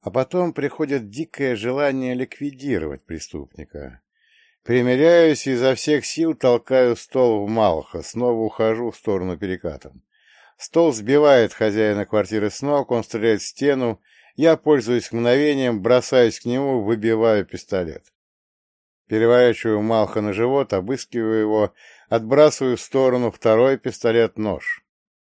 А потом приходит дикое желание ликвидировать преступника. Примеряюсь и изо всех сил толкаю стол в Малха, снова ухожу в сторону перекатом. Стол сбивает хозяина квартиры с ног, он стреляет в стену, я, пользуясь мгновением, бросаюсь к нему, выбиваю пистолет. Переворачиваю Малха на живот, обыскиваю его, отбрасываю в сторону второй пистолет-нож.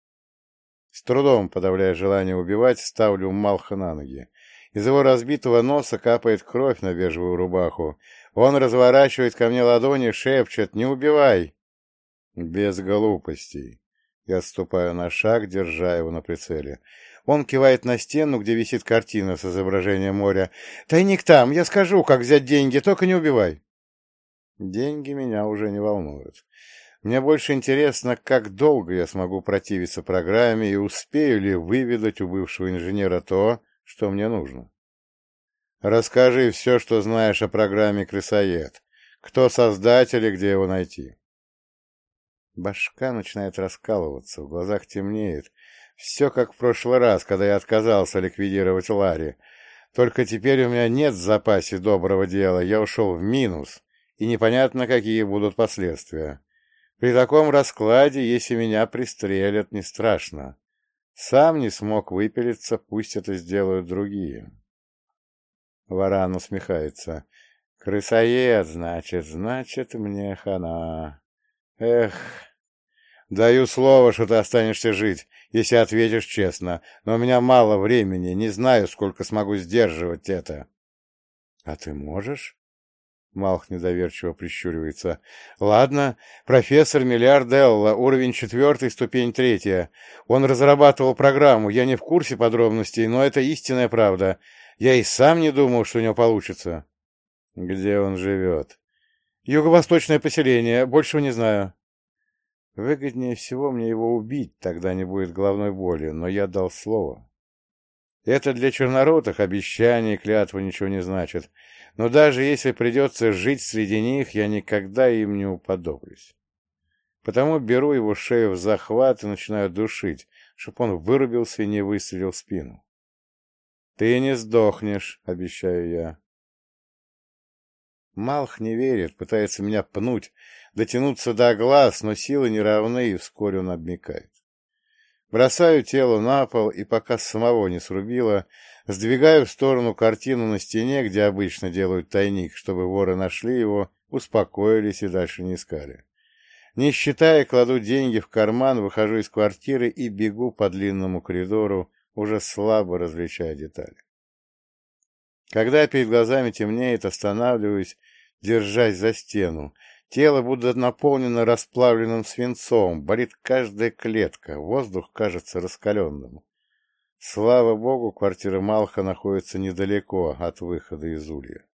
С трудом, подавляя желание убивать, ставлю Малха на ноги. Из его разбитого носа капает кровь на бежевую рубаху. Он разворачивает ко мне ладони, шепчет: «Не убивай!» Без глупостей. Я отступаю на шаг, держа его на прицеле. Он кивает на стену, где висит картина с изображением моря. «Тайник там, я скажу, как взять деньги, только не убивай!» Деньги меня уже не волнуют. Мне больше интересно, как долго я смогу противиться программе и успею ли выведать у бывшего инженера то, что мне нужно. Расскажи все, что знаешь о программе «Крысоед». Кто создатель и где его найти? Башка начинает раскалываться, в глазах темнеет. Все как в прошлый раз, когда я отказался ликвидировать Ларри. Только теперь у меня нет в запасе доброго дела, я ушел в минус, и непонятно, какие будут последствия. При таком раскладе, если меня пристрелят, не страшно. Сам не смог выпилиться, пусть это сделают другие. Варан усмехается. «Крысоед, значит, мне хана. Эх, даю слово, что ты останешься жить, если ответишь честно, но у меня мало времени, не знаю, сколько смогу сдерживать это». «А ты можешь?» Малх недоверчиво прищуривается. «Ладно, профессор Миллиарделла, уровень 4, ступень 3. Он разрабатывал программу, я не в курсе подробностей, но это истинная правда. Я и сам не думал, что у него получится». «Где он живет?» «Юго-восточное поселение, большего не знаю». Выгоднее всего мне его убить, тогда не будет головной боли, но я дал слово. Это для черноротых обещания и клятвы ничего не значит, но даже если придется жить среди них, я никогда им не уподоблюсь. Потому беру его шею в захват и начинаю душить, чтоб он вырубился и не выстрелил в спину. «Ты не сдохнешь», — обещаю я. Малх не верит, пытается меня пнуть, дотянуться до глаз, но силы не равны, и вскоре он обмякает. Бросаю тело на пол, и пока самого не срубило, сдвигаю в сторону картину на стене, где обычно делают тайник, чтобы воры нашли его, успокоились и дальше не искали. Не считая, кладу деньги в карман, выхожу из квартиры и бегу по длинному коридору, уже слабо различая детали. Когда перед глазами темнеет, останавливаюсь, держась за стену. Тело будто наполнено расплавленным свинцом, болит каждая клетка, воздух кажется раскаленным. Слава богу, квартира Малха находится недалеко от выхода из улья.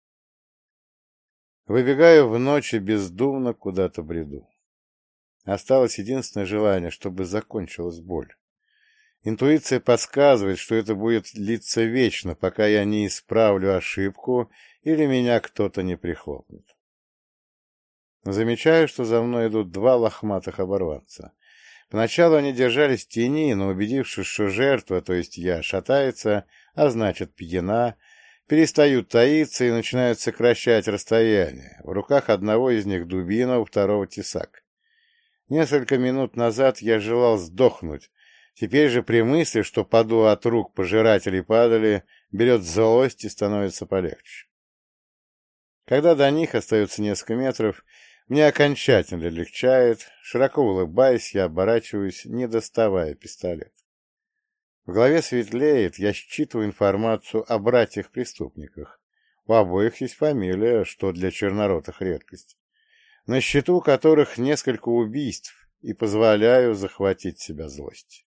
Выбегаю в ночь и бездумно куда-то бреду. Осталось единственное желание, чтобы закончилась боль. Интуиция подсказывает, что это будет длиться вечно, пока я не исправлю ошибку или меня кто-то не прихлопнет. Замечаю, что за мной идут два лохматых оборванца. Поначалу они держались в тени, но, убедившись, что жертва, то есть я, шатается, а значит пьяна, перестают таиться и начинают сокращать расстояние. В руках одного из них дубина, у второго тесак. Несколько минут назад я желал сдохнуть. Теперь же при мысли, что паду от рук пожирателей падали, берет злость и становится полегче. Когда до них остается несколько метров, мне окончательно легчает, широко улыбаясь, я оборачиваюсь, не доставая пистолет. В голове светлеет, я считываю информацию о братьях-преступниках. У обоих есть фамилия, что для черноротых редкость. На счету которых несколько убийств, и позволяю захватить себя злость.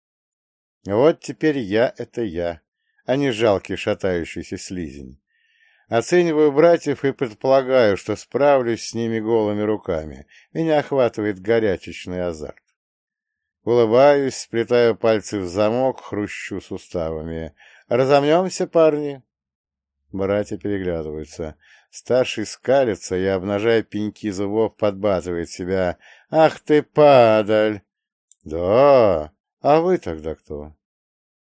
Вот теперь я — это я, а не жалкий шатающийся слизень. Оцениваю братьев и предполагаю, что справлюсь с ними голыми руками. Меня охватывает горячечный азарт. Улыбаюсь, сплетаю пальцы в замок, хрущу суставами. «Разомнемся, парни?» Братья переглядываются. Старший скалится и, обнажая пеньки зубов, подбадривает себя. «Ах ты, падаль!» «Да, а вы тогда кто?»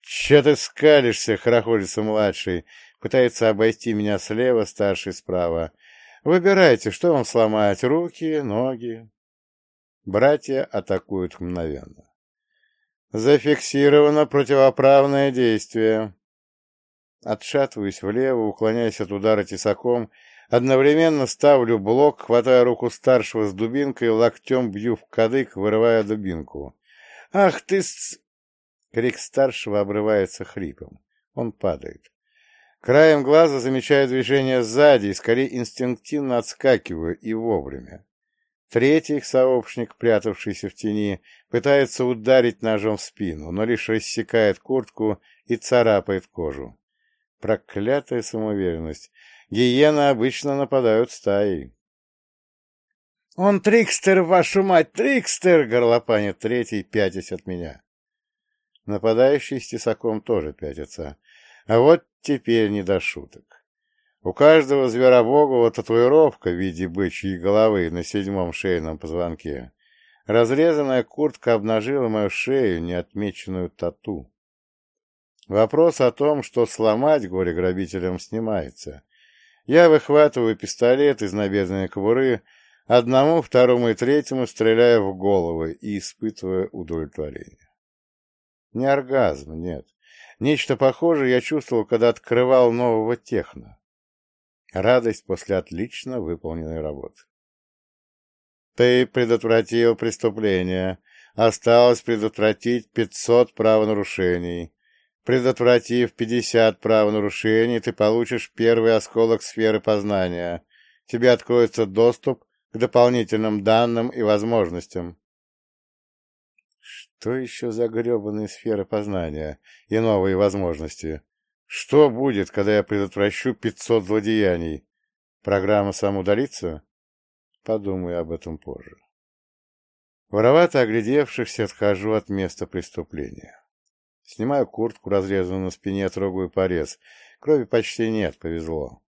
«Че ты скалишься?» — хорохорится младший. Пытается обойти меня слева, старший справа. «Выбирайте, что вам сломать? Руки, ноги?» Братья атакуют мгновенно. «Зафиксировано противоправное действие». Отшатываюсь влево, уклоняясь от удара тесаком, одновременно ставлю блок, хватая руку старшего с дубинкой, локтем бью в кадык, вырывая дубинку. «Ах ты с...» Крик старшего обрывается хрипом. Он падает. Краем глаза замечаю движение сзади и скорее инстинктивно отскакиваю, и вовремя. Третий сообщник, прятавшийся в тени, пытается ударить ножом в спину, но лишь рассекает куртку и царапает кожу. Проклятая самоуверенность. Гиены обычно нападают стаей. «Он трикстер, вашу мать, трикстер!» — горлопанит третий, пятясь от меня. Нападающий с тесаком тоже пятится. А вот теперь не до шуток. У каждого зверобогого татуировка в виде бычьей головы на 7-м шейном позвонке. Разрезанная куртка обнажила мою шею, не отмеченную тату. Вопрос о том, что сломать горе-грабителям, снимается. Я выхватываю пистолет из набедренной кобуры, одному, второму и третьему стреляю в головы и испытываю удовлетворение. Не оргазм, нет. Нечто похожее я чувствовал, когда открывал нового техно. Радость после отлично выполненной работы. Ты предотвратил преступление. Осталось предотвратить 500 правонарушений. Предотвратив 50 правонарушений, ты получишь первый осколок сферы познания. Тебе откроется доступ к дополнительным данным и возможностям. Что еще за гребаные сферы познания и новые возможности? Что будет, когда я предотвращу 500 злодеяний? Программа самоудалится? Подумаю об этом позже. Воровато оглядевшись, отхожу от места преступления. Снимаю куртку, разрезанную на спине, трогаю порез. Крови почти нет, повезло.